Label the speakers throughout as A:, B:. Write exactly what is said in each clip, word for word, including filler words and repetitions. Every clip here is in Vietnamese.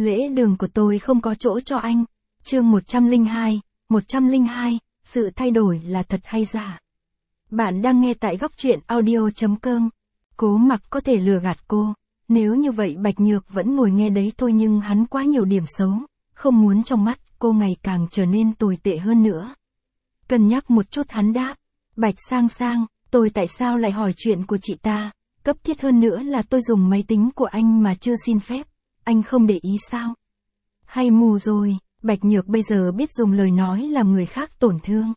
A: Lễ đường của tôi không có chỗ cho anh. Chương một trăm lẻ hai, một trăm lẻ hai, sự thay đổi là thật hay giả? Bạn đang nghe tại góc truyện audio chấm com. Cố Mặc có thể lừa gạt cô. Nếu như vậy Bạch Nhược vẫn ngồi nghe đấy thôi, nhưng hắn quá nhiều điểm xấu, không muốn trong mắt cô ngày càng trở nên tồi tệ hơn nữa. Cân nhắc một chút hắn đáp. Bạch Sang Sang, tôi tại sao lại hỏi chuyện của chị ta? Cấp thiết hơn nữa là tôi dùng máy tính của anh mà chưa xin phép. Anh không để ý sao? Hay mù rồi? Bạch Nhược bây giờ biết dùng lời nói làm người khác tổn thương.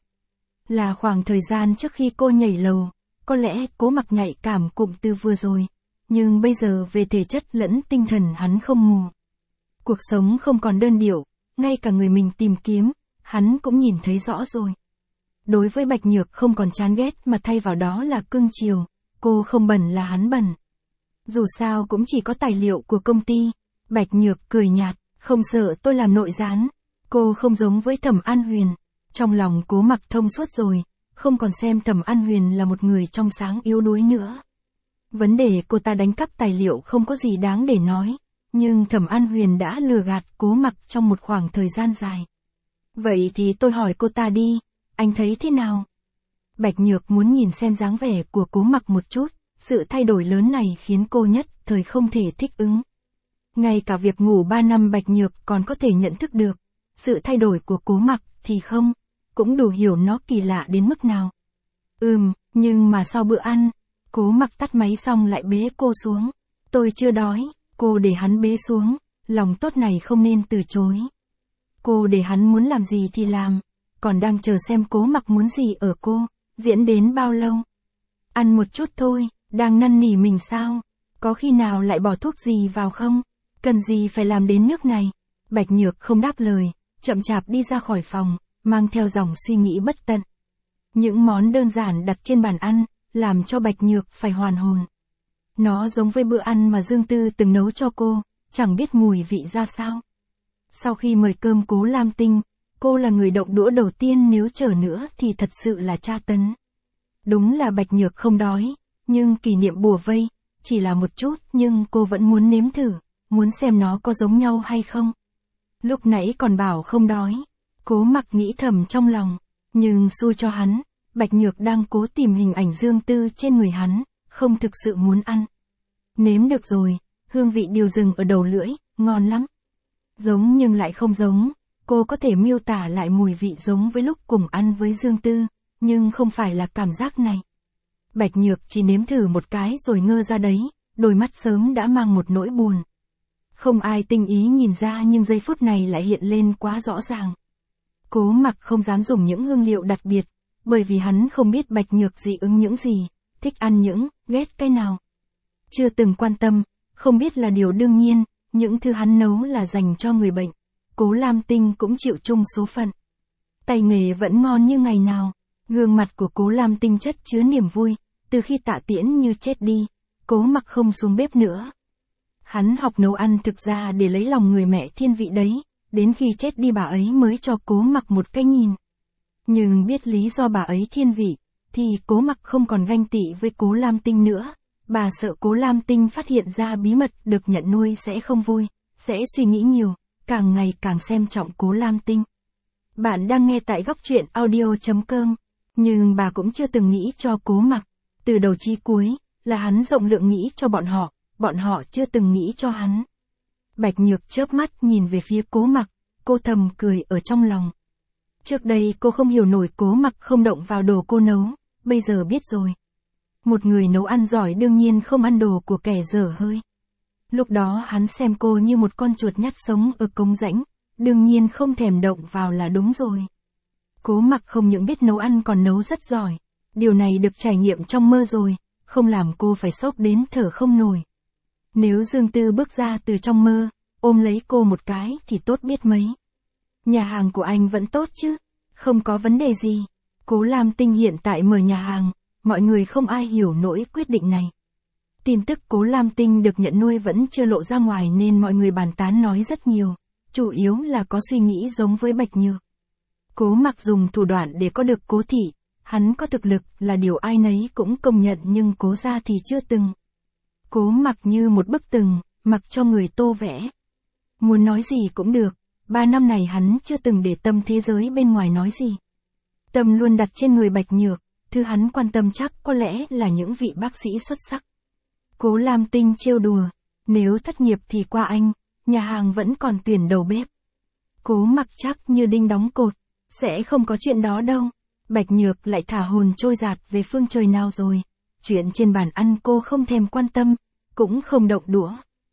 A: Là khoảng thời gian trước khi cô nhảy lầu, có lẽ Cố Mặc nhạy cảm cụm từ vừa rồi. Nhưng bây giờ về thể chất lẫn tinh thần hắn không mù. Cuộc sống không còn đơn điệu, ngay cả người mình tìm kiếm, hắn cũng nhìn thấy rõ rồi. Đối với Bạch Nhược không còn chán ghét mà thay vào đó là cưng chiều, cô không bẩn là hắn bẩn. Dù sao cũng chỉ có tài liệu của công ty. Bạch Nhược cười nhạt, không sợ tôi làm nội gián. Cô không giống với Thẩm An Huyền. Trong lòng Cố Mặc thông suốt rồi, không còn xem Thẩm An Huyền là một người trong sáng yếu đuối nữa. Vấn đề cô ta đánh cắp tài liệu không có gì đáng để nói, nhưng Thẩm An Huyền đã lừa gạt Cố Mặc trong một khoảng thời gian dài. Vậy thì tôi hỏi cô ta đi, anh thấy thế nào? Bạch Nhược muốn nhìn xem dáng vẻ của Cố Mặc một chút, sự thay đổi lớn này khiến cô nhất thời không thể thích ứng. Ngay cả việc ngủ ba năm Bạch Nhược còn có thể nhận thức được, sự thay đổi của Cố Mặc thì không, cũng đủ hiểu nó kỳ lạ đến mức nào. Ừm, nhưng mà sau bữa ăn, Cố Mặc tắt máy xong lại bế cô xuống. Tôi chưa đói, cô để hắn bế xuống, lòng tốt này không nên từ chối. Cô để hắn muốn làm gì thì làm, còn đang chờ xem Cố Mặc muốn gì ở cô, diễn đến bao lâu. Ăn một chút thôi, đang năn nỉ mình sao? Có khi nào lại bỏ thuốc gì vào không? Cần gì phải làm đến nước này? Bạch Nhược không đáp lời, chậm chạp đi ra khỏi phòng, mang theo dòng suy nghĩ bất tận. Những món đơn giản đặt trên bàn ăn, làm cho Bạch Nhược phải hoàn hồn. Nó giống với bữa ăn mà Dương Tư từng nấu cho cô, chẳng biết mùi vị ra sao. Sau khi mời cơm Cố Lam Tinh, cô là người động đũa đầu tiên, nếu chờ nữa thì thật sự là tra tấn. Đúng là Bạch Nhược không đói, nhưng kỷ niệm bùa vây, chỉ là một chút nhưng cô vẫn muốn nếm thử, muốn xem nó có giống nhau hay không. Lúc nãy còn bảo không đói, Cố Mặc nghĩ thầm trong lòng, nhưng xui cho hắn, Bạch Nhược đang cố tìm hình ảnh Dương Tư trên người hắn, không thực sự muốn ăn. Nếm được rồi, hương vị điều rừng ở đầu lưỡi, ngon lắm. Giống nhưng lại không giống, cô có thể miêu tả lại mùi vị giống với lúc cùng ăn với Dương Tư, nhưng không phải là cảm giác này. Bạch Nhược chỉ nếm thử một cái rồi ngơ ra đấy, đôi mắt sớm đã mang một nỗi buồn. Không ai tinh ý nhìn ra nhưng giây phút này lại hiện lên quá rõ ràng. Cố Mặc không dám dùng những hương liệu đặc biệt, bởi vì hắn không biết Bạch Nhược dị ứng những gì, thích ăn những, ghét cái nào. Chưa từng quan tâm, không biết là điều đương nhiên, những thứ hắn nấu là dành cho người bệnh. Cố Lam Tinh cũng chịu chung số phận. Tay nghề vẫn ngon như ngày nào, gương mặt của Cố Lam Tinh chất chứa niềm vui, từ khi Tạ Tiễn Như chết đi, Cố Mặc không xuống bếp nữa. Hắn học nấu ăn thực ra để lấy lòng người mẹ thiên vị đấy, đến khi chết đi bà ấy mới cho Cố Mặc một cái nhìn. Nhưng biết lý do bà ấy thiên vị, thì Cố Mặc không còn ganh tị với Cố Lam Tinh nữa. Bà sợ Cố Lam Tinh phát hiện ra bí mật được nhận nuôi sẽ không vui, sẽ suy nghĩ nhiều, càng ngày càng xem trọng Cố Lam Tinh. Bạn đang nghe tại góc truyện audio chấm com, nhưng bà cũng chưa từng nghĩ cho Cố Mặc. Từ đầu chí cuối, là hắn rộng lượng nghĩ cho bọn họ, bọn họ chưa từng nghĩ cho hắn. Bạch Nhược chớp mắt nhìn về phía Cố Mặc, cô thầm cười ở trong lòng. Trước đây cô không hiểu nổi Cố Mặc không động vào đồ cô nấu, bây giờ biết rồi. Một người nấu ăn giỏi đương nhiên không ăn đồ của kẻ dở hơi. Lúc đó hắn xem cô như một con chuột nhắt sống ở cống rãnh, đương nhiên không thèm động vào là đúng rồi. Cố Mặc không những biết nấu ăn còn nấu rất giỏi, điều này được trải nghiệm trong mơ rồi, không làm cô phải sốc đến thở không nổi. Nếu Dương Tư bước ra từ trong mơ, ôm lấy cô một cái thì tốt biết mấy. Nhà hàng của anh vẫn tốt chứ, không có vấn đề gì. Cố Lam Tinh hiện tại mở nhà hàng, mọi người không ai hiểu nổi quyết định này. Tin tức Cố Lam Tinh được nhận nuôi vẫn chưa lộ ra ngoài nên mọi người bàn tán nói rất nhiều, chủ yếu là có suy nghĩ giống với Bạch Nhược. Cố Mặc dùng thủ đoạn để có được Cố thị, hắn có thực lực là điều ai nấy cũng công nhận, nhưng Cố gia thì chưa từng. Cố Mặc như một bức tường, mặc cho người tô vẽ. Muốn nói gì cũng được, ba năm này hắn chưa từng để tâm thế giới bên ngoài nói gì. Tâm luôn đặt trên người Bạch Nhược, thứ hắn quan tâm chắc có lẽ là những vị bác sĩ xuất sắc. Cố Lam Tinh trêu đùa, nếu thất nghiệp thì qua anh, nhà hàng vẫn còn tuyển đầu bếp. Cố Mặc chắc như đinh đóng cột, sẽ không có chuyện đó đâu. Bạch Nhược lại thả hồn trôi dạt về phương trời nào rồi. Chuyện trên bàn ăn cô không thèm quan tâm, cũng không động đũa.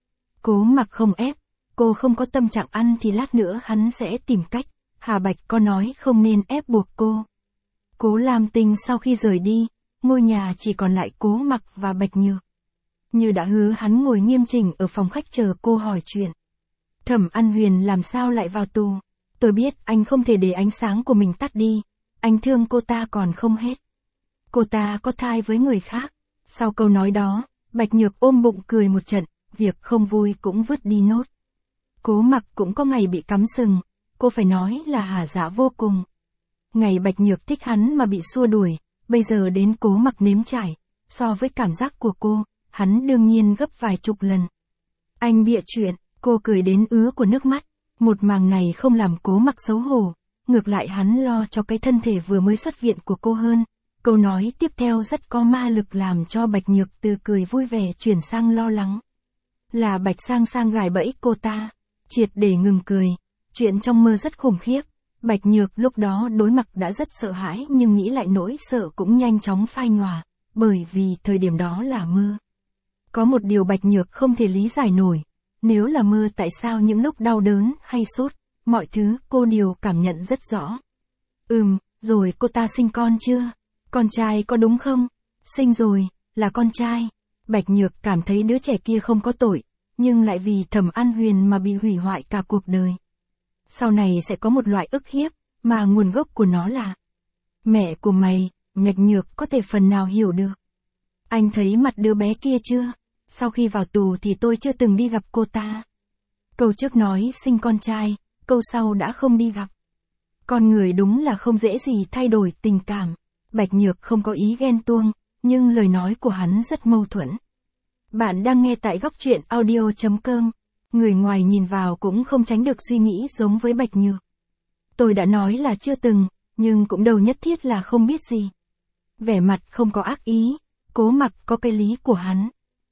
A: Cố Mặc không ép, cô không có tâm trạng ăn thì lát nữa hắn sẽ tìm cách. Hà Bạch có nói không nên ép buộc cô. Cố Lam Tinh sau khi rời đi, ngôi nhà chỉ còn lại Cố Mặc và Bạch Nhược. Như đã hứa hắn ngồi nghiêm chỉnh ở phòng khách chờ cô hỏi chuyện. Thẩm An Huyền làm sao lại vào tù? Tôi biết anh không thể để ánh sáng của mình tắt đi. Anh thương cô ta còn không hết. Cô ta có thai với người khác. Sau câu nói đó, Bạch Nhược ôm bụng cười một trận, việc không vui cũng vứt đi nốt. Cố Mặc cũng có ngày bị cắm sừng, cô phải nói là hả dạ vô cùng. Ngày Bạch Nhược thích hắn mà bị xua đuổi, bây giờ đến Cố Mặc nếm trải, so với cảm giác của cô, hắn đương nhiên gấp vài chục lần. Anh bịa chuyện, cô cười đến ứa của nước mắt, một màng này không làm Cố Mặc xấu hổ, ngược lại hắn lo cho cái thân thể vừa mới xuất viện của cô hơn. Câu nói tiếp theo rất có ma lực làm cho Bạch Nhược từ cười vui vẻ chuyển sang lo lắng. Là Bạch Sang Sang gài bẫy cô ta, triệt để ngừng cười, chuyện trong mơ rất khủng khiếp. Bạch Nhược lúc đó đối mặt đã rất sợ hãi nhưng nghĩ lại nỗi sợ cũng nhanh chóng phai nhòa, bởi vì thời điểm đó là mơ. Có một điều Bạch Nhược không thể lý giải nổi, nếu là mơ tại sao những lúc đau đớn hay sốt, mọi thứ cô đều cảm nhận rất rõ. Ừm, rồi cô ta sinh con chưa? Con trai có đúng không? Sinh rồi, là con trai. Bạch Nhược cảm thấy đứa trẻ kia không có tội, nhưng lại vì Thẩm An Huyền mà bị hủy hoại cả cuộc đời. Sau này sẽ có một loại ức hiếp, mà nguồn gốc của nó là mẹ của mày. Bạch Nhược có thể phần nào hiểu được. Anh thấy mặt đứa bé kia chưa? Sau khi vào tù thì tôi chưa từng đi gặp cô ta. Câu trước nói sinh con trai, câu sau đã không đi gặp. Con người đúng là không dễ gì thay đổi tình cảm. Bạch Nhược không có ý ghen tuông, nhưng lời nói của hắn rất mâu thuẫn. Bạn đang nghe tại góc truyện audio chấm com. Người ngoài nhìn vào cũng không tránh được suy nghĩ giống với Bạch Nhược. Tôi đã nói là chưa từng, nhưng cũng đâu nhất thiết là không biết gì. Vẻ mặt không có ác ý, Cố Mặc có cái lý của hắn.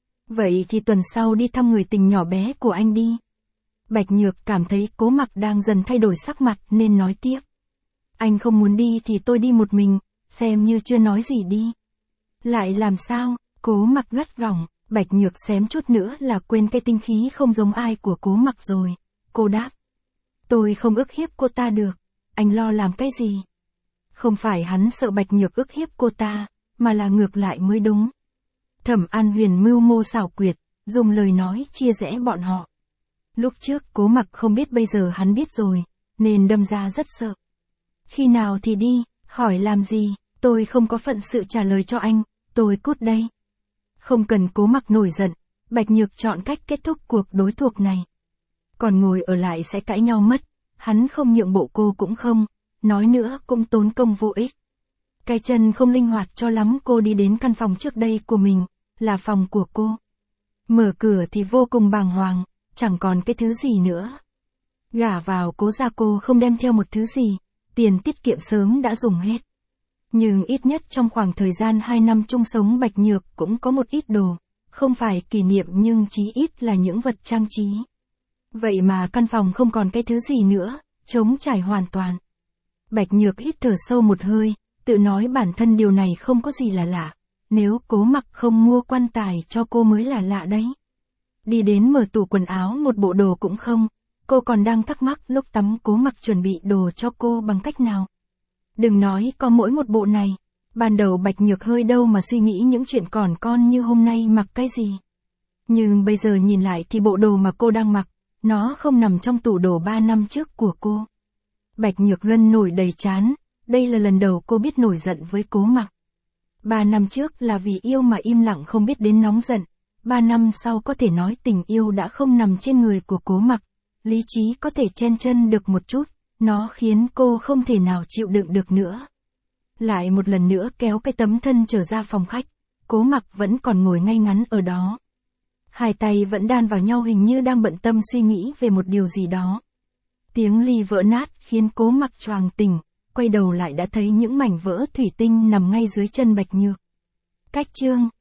A: Vậy thì tuần sau đi thăm người tình nhỏ bé của anh đi. Bạch Nhược cảm thấy Cố Mặc đang dần thay đổi sắc mặt nên nói tiếp. Anh không muốn đi thì tôi đi một mình, xem như chưa nói gì đi. Lại làm sao? Cố Mặc gắt gỏng, Bạch Nhược xém chút nữa là quên cái tinh khí không giống ai của Cố Mặc rồi. Cô đáp. Tôi không ức hiếp cô ta được, anh lo làm cái gì? Không phải hắn sợ Bạch Nhược ức hiếp cô ta, mà là ngược lại mới đúng. Thẩm An Huyền mưu mô xảo quyệt, dùng lời nói chia rẽ bọn họ. Lúc trước Cố Mặc không biết, bây giờ hắn biết rồi, nên đâm ra rất sợ. Khi nào thì đi, hỏi làm gì, tôi không có phận sự trả lời cho anh, tôi cút đây. Không cần Cố Mặc nổi giận, Bạch Nhược chọn cách kết thúc cuộc đối thuộc này. Còn ngồi ở lại sẽ cãi nhau mất, hắn không nhượng bộ cô cũng không, nói nữa cũng tốn công vô ích. Cái chân không linh hoạt cho lắm, cô đi đến căn phòng trước đây của mình, là phòng của cô. Mở cửa thì vô cùng bàng hoàng, chẳng còn cái thứ gì nữa. Gả vào Cố gia cô không đem theo một thứ gì, tiền tiết kiệm sớm đã dùng hết. Nhưng ít nhất trong khoảng thời gian hai năm chung sống Bạch Nhược cũng có một ít đồ, không phải kỷ niệm nhưng chí ít là những vật trang trí. Vậy mà căn phòng không còn cái thứ gì nữa, trống trải hoàn toàn. Bạch Nhược hít thở sâu một hơi, tự nói bản thân điều này không có gì là lạ, nếu Cố Mặc không mua quan tài cho cô mới là lạ đấy. Đi đến mở tủ quần áo một bộ đồ cũng không, cô còn đang thắc mắc lúc tắm Cố Mặc chuẩn bị đồ cho cô bằng cách nào. Đừng nói có mỗi một bộ này, ban đầu Bạch Nhược hơi đâu mà suy nghĩ những chuyện còn con như hôm nay mặc cái gì. Nhưng bây giờ nhìn lại thì bộ đồ mà cô đang mặc, nó không nằm trong tủ đồ ba năm trước của cô. Bạch Nhược gân nổi đầy trán, đây là lần đầu cô biết nổi giận với Cố Mặc. Ba năm trước là vì yêu mà im lặng không biết đến nóng giận, ba năm sau có thể nói tình yêu đã không nằm trên người của Cố Mặc, lý trí có thể chen chân được một chút, nó khiến cô không thể nào chịu đựng được nữa. Lại một lần nữa kéo cái tấm thân trở ra phòng khách, Cố Mặc vẫn còn ngồi ngay ngắn ở đó. Hai tay vẫn đan vào nhau hình như đang bận tâm suy nghĩ về một điều gì đó. Tiếng ly vỡ nát khiến Cố Mặc choàng tỉnh, quay đầu lại đã thấy những mảnh vỡ thủy tinh nằm ngay dưới chân Bạch Nhược. Cách chương